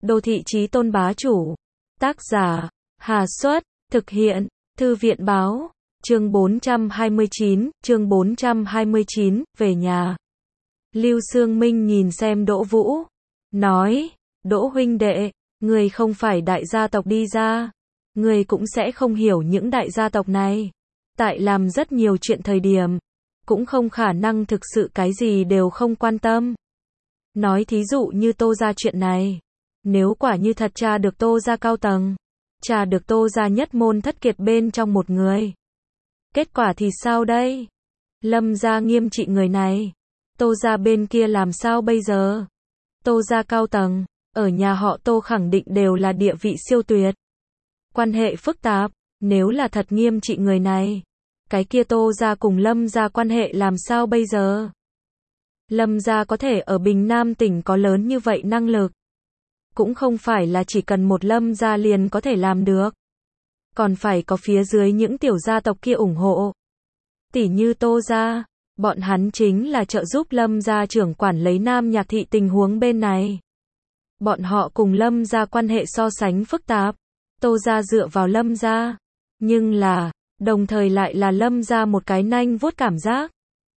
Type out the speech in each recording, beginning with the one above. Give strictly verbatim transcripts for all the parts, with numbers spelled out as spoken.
Đô thị chí tôn bá chủ. Tác giả, Hà Xuất, thực hiện, Thư viện báo, chương bốn trăm hai mươi chín, chương bốn trăm hai mươi chín, về nhà. Lưu Xương Minh nhìn xem Đỗ Vũ, nói, Đỗ huynh đệ, người không phải đại gia tộc đi ra, người cũng sẽ không hiểu những đại gia tộc này. Tại làm rất nhiều chuyện thời điểm, cũng không khả năng thực sự cái gì đều không quan tâm. Nói thí dụ như Tô gia chuyện này, nếu quả như thật tra được Tô gia cao tầng, tra được Tô gia nhất môn thất kiệt bên trong một người, kết quả thì sao đây? Lâm gia nghiêm trị người này, Tô gia bên kia làm sao bây giờ? Tô gia cao tầng, ở nhà họ Tô khẳng định đều là địa vị siêu tuyệt. Quan hệ phức tạp, nếu là thật nghiêm trị người này, cái kia Tô gia cùng Lâm gia quan hệ làm sao bây giờ? Lâm gia có thể ở Bình Nam tỉnh có lớn như vậy năng lực, cũng không phải là chỉ cần một Lâm gia liền có thể làm được. Còn phải có phía dưới những tiểu gia tộc kia ủng hộ. Tỉ như Tô gia, bọn hắn chính là trợ giúp Lâm gia trưởng quản lấy Nam Nhạc thị tình huống bên này. Bọn họ cùng Lâm gia quan hệ so sánh phức tạp, Tô gia dựa vào Lâm gia, nhưng là, đồng thời lại là Lâm gia một cái nanh vuốt cảm giác.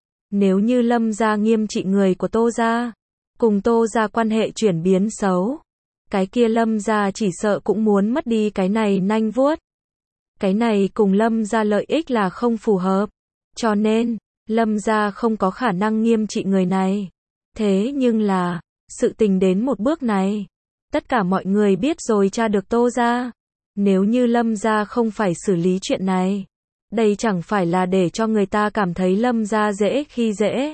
Nếu như Lâm gia nghiêm trị người của Tô gia, cùng Tô gia quan hệ chuyển biến xấu, cái kia Lâm gia chỉ sợ cũng muốn mất đi cái này nanh vuốt. Cái này cùng Lâm gia lợi ích là không phù hợp, cho nên, Lâm gia không có khả năng nghiêm trị người này. Thế nhưng là, sự tình đến một bước này, tất cả mọi người biết rồi tra được Tô gia. Nếu như Lâm gia không phải xử lý chuyện này, đây chẳng phải là để cho người ta cảm thấy Lâm gia dễ khi dễ.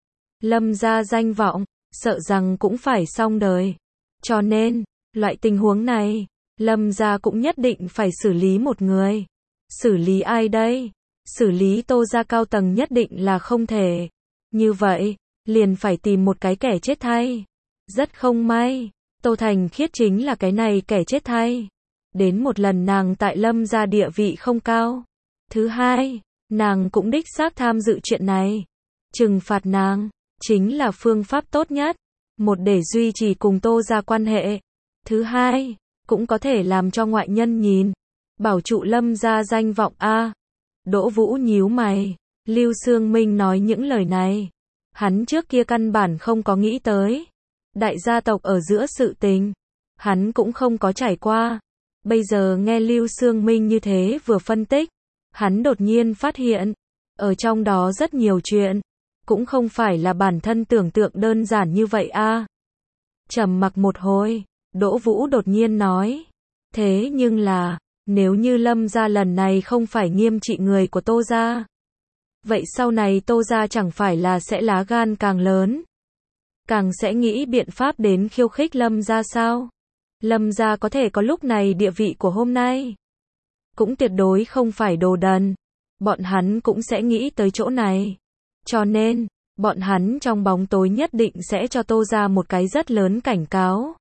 Lâm gia danh vọng, sợ rằng cũng phải xong đời. Cho nên, loại tình huống này, Lâm gia cũng nhất định phải xử lý một người. Xử lý ai đây? Xử lý Tô gia cao tầng nhất định là không thể. Như vậy, liền phải tìm một cái kẻ chết thay. Rất không may, Tô Thành Khiết chính là cái này kẻ chết thay. Đến một lần nàng tại Lâm gia địa vị không cao. Thứ hai, nàng cũng đích xác tham dự chuyện này. Trừng phạt nàng, chính là phương pháp tốt nhất. Một để duy trì cùng Tô gia quan hệ. Thứ hai, cũng có thể làm cho ngoại nhân nhìn. Bảo trụ Lâm gia danh vọng a. Đỗ Vũ nhíu mày. Lưu Xương Minh nói những lời này, hắn trước kia căn bản không có nghĩ tới. Đại gia tộc ở giữa sự tình, hắn cũng không có trải qua. Bây giờ nghe Lưu Xương Minh như thế vừa phân tích, hắn đột nhiên phát hiện, ở trong đó rất nhiều chuyện, cũng không phải là bản thân tưởng tượng đơn giản như vậy a. Trầm mặc một hồi, Đỗ Vũ đột nhiên nói, thế nhưng là, nếu như Lâm gia lần này không phải nghiêm trị người của Tô gia, vậy sau này Tô gia chẳng phải là sẽ lá gan càng lớn, càng sẽ nghĩ biện pháp đến khiêu khích Lâm gia sao? Lâm gia có thể có lúc này địa vị của hôm nay, cũng tuyệt đối không phải đồ đần. Bọn hắn cũng sẽ nghĩ tới chỗ này. Cho nên, bọn hắn trong bóng tối nhất định sẽ cho Tô gia một cái rất lớn cảnh cáo.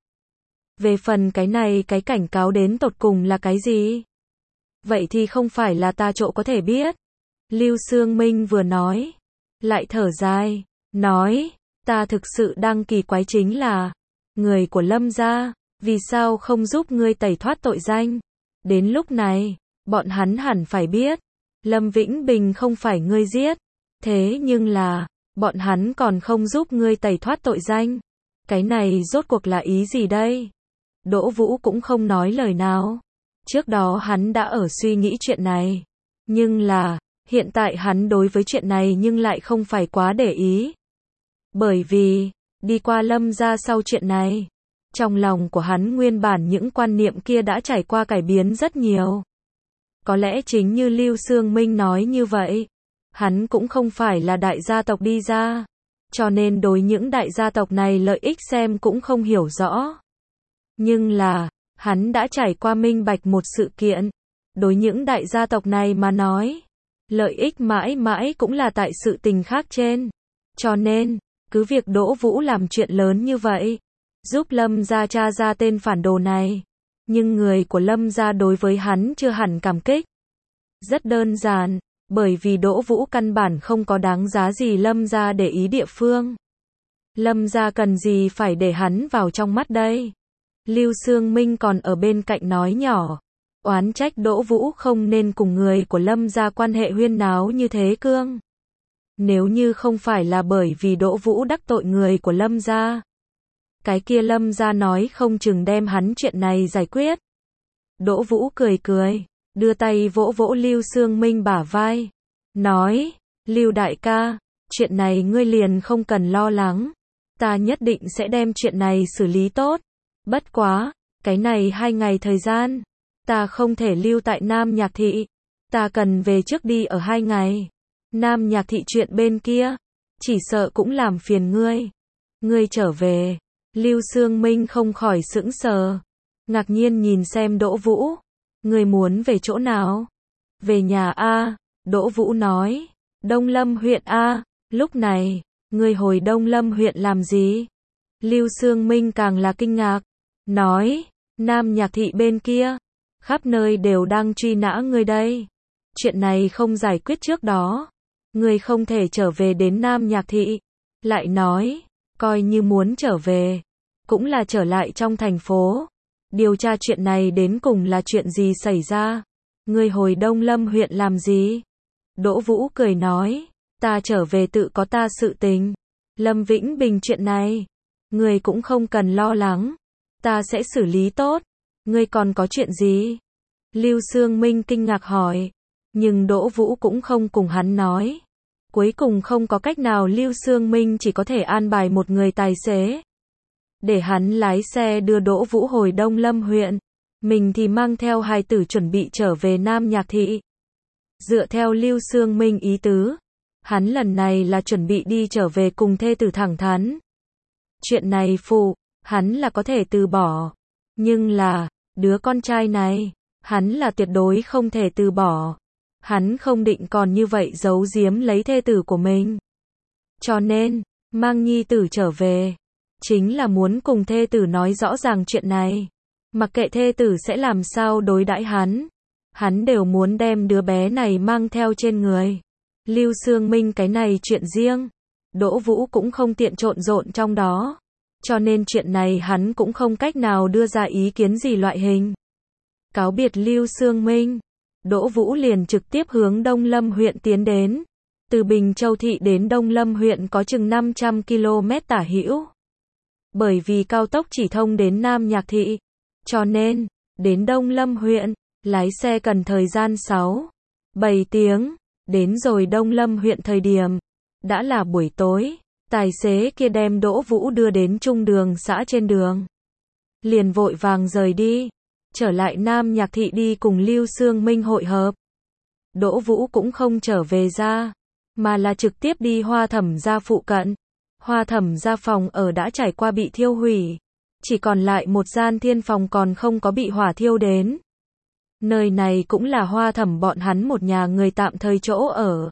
Về phần cái này cái cảnh cáo đến tột cùng là cái gì? Vậy thì không phải là ta chỗ có thể biết. Lưu Xương Minh vừa nói, lại thở dài, nói, ta thực sự đang kỳ quái chính là, người của Lâm gia, vì sao không giúp ngươi tẩy thoát tội danh? Đến lúc này, bọn hắn hẳn phải biết, Lâm Vĩnh Bình không phải ngươi giết, thế nhưng là, bọn hắn còn không giúp ngươi tẩy thoát tội danh. Cái này rốt cuộc là ý gì đây? Đỗ Vũ cũng không nói lời nào. Trước đó hắn đã ở suy nghĩ chuyện này, nhưng là, hiện tại hắn đối với chuyện này nhưng lại không phải quá để ý. Bởi vì, đi qua Lâm gia sau chuyện này, trong lòng của hắn nguyên bản những quan niệm kia đã trải qua cải biến rất nhiều. Có lẽ chính như Lưu Xương Minh nói như vậy, hắn cũng không phải là đại gia tộc đi ra, cho nên đối những đại gia tộc này lợi ích xem cũng không hiểu rõ. Nhưng là, hắn đã trải qua minh bạch một sự kiện, đối những đại gia tộc này mà nói, lợi ích mãi mãi cũng là tại sự tình khác trên. Cho nên, cứ việc Đỗ Vũ làm chuyện lớn như vậy, giúp Lâm gia tra ra tên phản đồ này, nhưng người của Lâm gia đối với hắn chưa hẳn cảm kích. Rất đơn giản, bởi vì Đỗ Vũ căn bản không có đáng giá gì Lâm gia để ý địa phương. Lâm gia cần gì phải để hắn vào trong mắt đây? Lưu Xương Minh còn ở bên cạnh nói nhỏ, oán trách Đỗ Vũ không nên cùng người của Lâm gia quan hệ huyên náo như thế cương. Nếu như không phải là bởi vì Đỗ Vũ đắc tội người của Lâm gia, cái kia Lâm gia nói không chừng đem hắn chuyện này giải quyết. Đỗ Vũ cười cười, đưa tay vỗ vỗ Lưu Xương Minh bả vai, nói, Lưu đại ca, chuyện này ngươi liền không cần lo lắng, ta nhất định sẽ đem chuyện này xử lý tốt. Bất quá, cái này hai ngày thời gian, ta không thể lưu tại Nam Nhạc Thị, ta cần về trước đi ở hai ngày. Nam Nhạc Thị chuyện bên kia, chỉ sợ cũng làm phiền ngươi. Ngươi trở về, Lưu Xương Minh không khỏi sững sờ, ngạc nhiên nhìn xem Đỗ Vũ, ngươi muốn về chỗ nào? Về nhà a, Đỗ Vũ nói, Đông Lâm huyện a, lúc này, ngươi hồi Đông Lâm huyện làm gì? Lưu Xương Minh càng là kinh ngạc, nói, Nam Nhạc Thị bên kia, khắp nơi đều đang truy nã ngươi đây. Chuyện này không giải quyết trước đó, ngươi không thể trở về đến Nam Nhạc Thị. Lại nói, coi như muốn trở về, cũng là trở lại trong thành phố. Điều tra chuyện này đến cùng là chuyện gì xảy ra? Ngươi hồi Đông Lâm huyện làm gì? Đỗ Vũ cười nói, ta trở về tự có ta sự tình. Lâm Vĩnh Bình chuyện này, ngươi cũng không cần lo lắng, ta sẽ xử lý tốt. Ngươi còn có chuyện gì? Lưu Xương Minh kinh ngạc hỏi, nhưng Đỗ Vũ cũng không cùng hắn nói. Cuối cùng không có cách nào, Lưu Xương Minh chỉ có thể an bài một người tài xế, để hắn lái xe đưa Đỗ Vũ hồi Đông Lâm huyện, mình thì mang theo hài tử chuẩn bị trở về Nam Nhạc Thị. Dựa theo Lưu Xương Minh ý tứ, hắn lần này là chuẩn bị đi trở về cùng thê tử thẳng thắn. Chuyện này phụ, hắn là có thể từ bỏ, nhưng là, đứa con trai này, hắn là tuyệt đối không thể từ bỏ. Hắn không định còn như vậy giấu giếm lấy thê tử của mình. Cho nên, mang nhi tử trở về, chính là muốn cùng thê tử nói rõ ràng chuyện này. Mặc kệ thê tử sẽ làm sao đối đãi hắn, hắn đều muốn đem đứa bé này mang theo trên người. Lưu Xương Minh cái này chuyện riêng, Đỗ Vũ cũng không tiện trộn rộn trong đó. Cho nên chuyện này hắn cũng không cách nào đưa ra ý kiến gì loại hình. Cáo biệt Lưu Xương Minh, Đỗ Vũ liền trực tiếp hướng Đông Lâm huyện tiến đến. Từ Bình Châu Thị đến Đông Lâm huyện có chừng năm trăm ki lô mét tả hữu. Bởi vì cao tốc chỉ thông đến Nam Nhạc Thị, cho nên, đến Đông Lâm huyện, lái xe cần thời gian sáu, bảy tiếng. Đến rồi Đông Lâm huyện thời điểm, đã là buổi tối. Tài xế kia đem Đỗ Vũ đưa đến trung đường xã trên đường, liền vội vàng rời đi, trở lại Nam Nhạc Thị đi cùng Lưu Xương Minh hội hợp. Đỗ Vũ cũng không trở về ra, mà là trực tiếp đi Hoa Thẩm gia phụ cận. Hoa Thẩm gia phòng ở đã trải qua bị thiêu hủy, chỉ còn lại một gian thiên phòng còn không có bị hỏa thiêu đến. Nơi này cũng là Hoa Thẩm bọn hắn một nhà người tạm thời chỗ ở.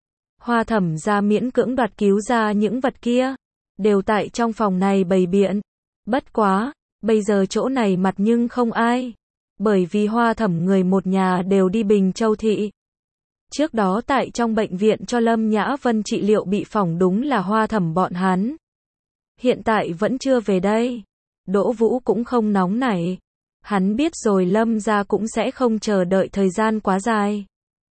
Hoa Thẩm gia miễn cưỡng đoạt cứu ra những vật kia, đều tại trong phòng này bày biện. Bất quá, bây giờ chỗ này mặt nhưng không ai, bởi vì Hoa Thẩm người một nhà đều đi Bình Châu Thị. Trước đó tại trong bệnh viện cho Lâm Nhã Vân trị liệu bị phỏng đúng là Hoa Thẩm bọn hắn. Hiện tại vẫn chưa về đây. Đỗ Vũ cũng không nóng nảy. Hắn biết rồi Lâm gia cũng sẽ không chờ đợi thời gian quá dài.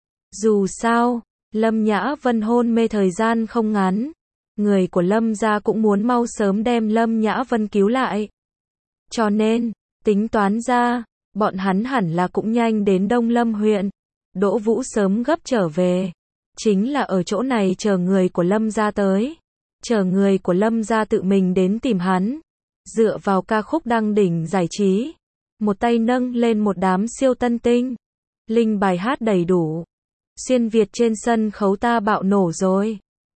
Dù sao, Lâm Nhã Vân hôn mê thời gian không ngắn. Người của Lâm gia cũng muốn mau sớm đem Lâm Nhã Vân cứu lại. Cho nên, tính toán ra, bọn hắn hẳn là cũng nhanh đến Đông Lâm huyện. Đỗ Vũ sớm gấp trở về, chính là ở chỗ này chờ người của Lâm gia tới. Chờ người của Lâm gia tự mình đến tìm hắn. Dựa vào ca khúc đăng đỉnh giải trí, một tay nâng lên một đám siêu tân tinh. Linh bài hát đầy đủ. Xuyên Việt trên sân khấu ta bạo nổ rồi.